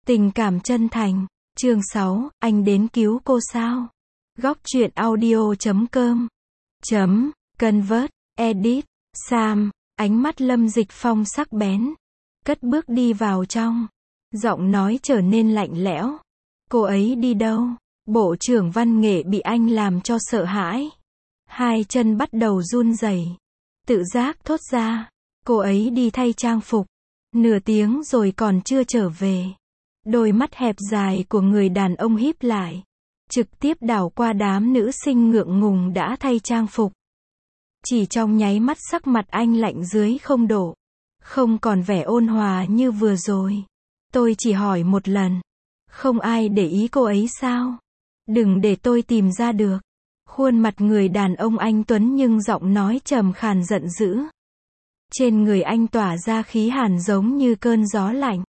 Tình cảm chân thành. Chương 6, anh đến cứu cô sao? Góc truyện audio.com Convert, edit, Sam, ánh mắt Lâm Dịch Phong sắc bén. Cất bước đi vào trong. Giọng nói trở nên lạnh lẽo. Cô ấy đi đâu? Bộ trưởng văn nghệ bị anh làm cho sợ hãi. Hai chân bắt đầu run rẩy. Tự giác thốt ra. Cô ấy đi thay trang phục. Nửa tiếng rồi còn chưa trở về. Đôi mắt hẹp dài của người đàn ông híp lại. Trực tiếp đảo qua đám nữ sinh ngượng ngùng đã thay trang phục. Chỉ trong nháy mắt sắc mặt anh lạnh dưới 0 độ. Không còn vẻ ôn hòa như vừa rồi. Tôi chỉ hỏi một lần. Không ai để ý cô ấy sao? Đừng để tôi tìm ra được. Khuôn mặt người đàn ông anh tuấn nhưng giọng nói trầm khàn giận dữ. Trên người anh tỏa ra khí hàn giống như cơn gió lạnh.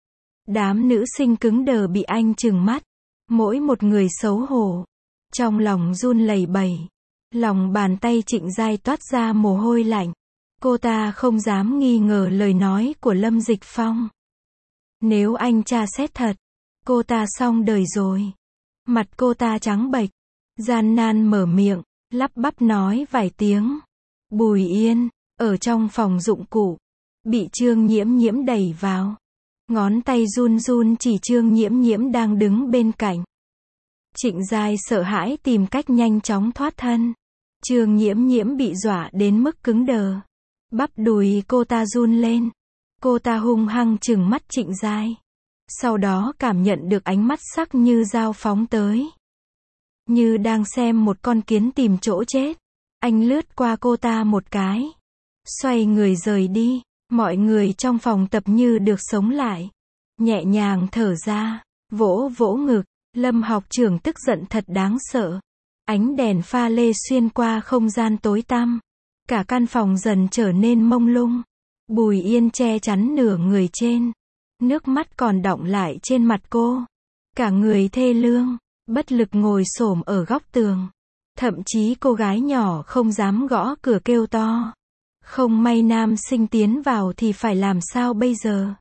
Đám nữ sinh cứng đờ bị anh trừng mắt. Mỗi một người xấu hổ. Trong lòng run lẩy bẩy. Lòng bàn tay Trịnh Giai toát ra mồ hôi lạnh. Cô ta không dám nghi ngờ lời nói của Lâm Dịch Phong. Nếu anh tra xét thật, cô ta xong đời rồi. Mặt cô ta trắng bệch, gian nan mở miệng, lắp bắp nói vài tiếng. Bùi Yên, ở trong phòng dụng cụ, bị Trương Nhiễm Nhiễm đẩy vào. Ngón tay run run chỉ Trương Nhiễm Nhiễm đang đứng bên cạnh. Trịnh Giai sợ hãi tìm cách nhanh chóng thoát thân. Trương Nhiễm Nhiễm bị dọa đến mức cứng đờ. Bắp đùi cô ta run lên. Cô ta hung hăng trừng mắt Trịnh Giai. Sau đó cảm nhận được ánh mắt sắc như dao phóng tới. Như đang xem một con kiến tìm chỗ chết. Anh lướt qua cô ta một cái. Xoay người rời đi. Mọi người trong phòng tập như được sống lại. Nhẹ nhàng thở ra. Vỗ vỗ ngực. Lâm học trưởng tức giận thật đáng sợ. Ánh đèn pha lê xuyên qua không gian tối tăm. Cả căn phòng dần trở nên mông lung. Bùi Yên che chắn nửa người trên. Nước mắt còn đọng lại trên mặt cô. Cả người thê lương, bất lực ngồi xổm ở góc tường. Thậm chí cô gái nhỏ không dám gõ cửa kêu to. Không may nam sinh tiến vào thì phải làm sao bây giờ?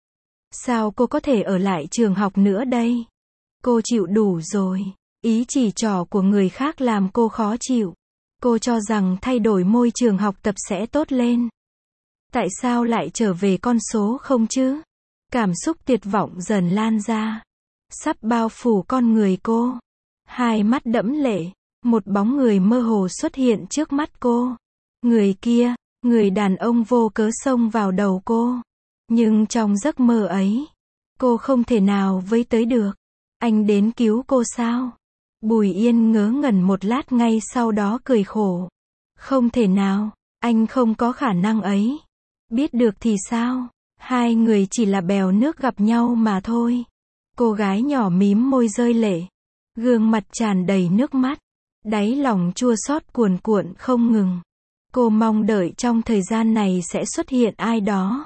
Sao cô có thể ở lại trường học nữa đây? Cô chịu đủ rồi. Ý chỉ trỏ của người khác làm cô khó chịu. Cô cho rằng thay đổi môi trường học tập sẽ tốt lên. Tại sao lại trở về con số không chứ? Cảm xúc tuyệt vọng dần lan ra. Sắp bao phủ con người cô. Hai mắt đẫm lệ. Một bóng người mơ hồ xuất hiện trước mắt cô. Người kia, người đàn ông vô cớ xông vào đầu cô. Nhưng trong giấc mơ ấy, cô không thể nào với tới được. Anh đến cứu cô sao? Bùi Yên ngớ ngẩn một lát ngay sau đó cười khổ. Không thể nào, anh không có khả năng ấy. Biết được thì sao? Hai người chỉ là bèo nước gặp nhau mà thôi. Cô gái nhỏ mím môi rơi lệ. Gương mặt tràn đầy nước mắt. Đáy lòng chua xót cuồn cuộn không ngừng. Cô mong đợi trong thời gian này sẽ xuất hiện ai đó.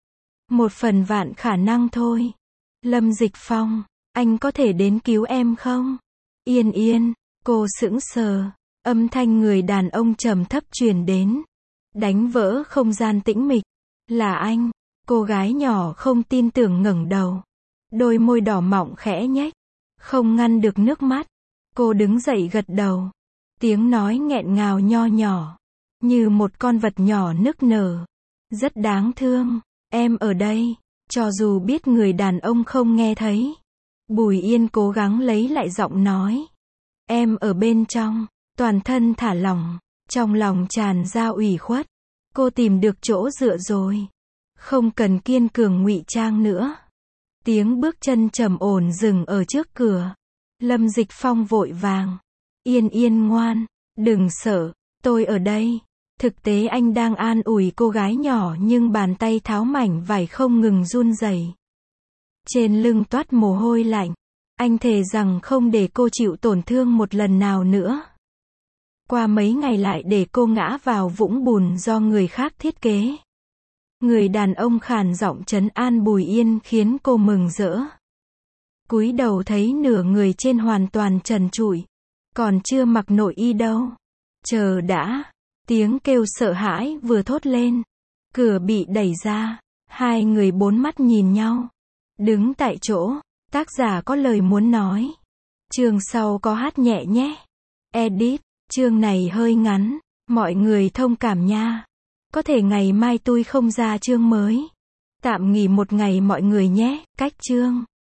Một phần vạn khả năng thôi. Lâm Dịch Phong, anh có thể đến cứu em không? Yên Yên, cô sững sờ. Âm thanh người đàn ông trầm thấp truyền đến. Đánh vỡ không gian tĩnh mịch. Là anh. Cô gái nhỏ không tin tưởng ngẩng đầu. Đôi môi đỏ mọng khẽ nhếch. Không ngăn được nước mắt. Cô đứng dậy gật đầu. Tiếng nói nghẹn ngào nho nhỏ. Như một con vật nhỏ nức nở. Rất đáng thương. Em ở đây. Cho dù biết người đàn ông không nghe thấy. Bùi Yên cố gắng lấy lại giọng nói. Em ở bên trong. Toàn thân thả lỏng. Trong lòng tràn ra ủy khuất. Cô tìm được chỗ dựa rồi. Không cần kiên cường ngụy trang nữa. Tiếng bước chân trầm ổn dừng ở trước cửa. Lâm Dịch Phong vội vàng. Yên Yên ngoan, đừng sợ, tôi ở đây. Thực tế anh đang an ủi cô gái nhỏ nhưng bàn tay tháo mảnh vải không ngừng run rẩy. Trên lưng toát mồ hôi lạnh. Anh thề rằng không để cô chịu tổn thương một lần nào nữa. Qua mấy ngày lại để cô ngã vào vũng bùn do người khác thiết kế. Người đàn ông khàn giọng trấn an Bùi Yên khiến cô mừng rỡ. Cúi đầu thấy nửa người trên hoàn toàn trần trụi. Còn chưa mặc nội y đâu. Chờ đã. Tiếng kêu sợ hãi vừa thốt lên. Cửa bị đẩy ra. Hai người bốn mắt nhìn nhau. Đứng tại chỗ, tác giả có lời muốn nói. Chương sau có hát nhẹ nhé. Edit, chương này hơi ngắn, mọi người thông cảm nha. Có thể ngày mai tôi không ra chương mới. Tạm nghỉ một ngày mọi người nhé, cách chương.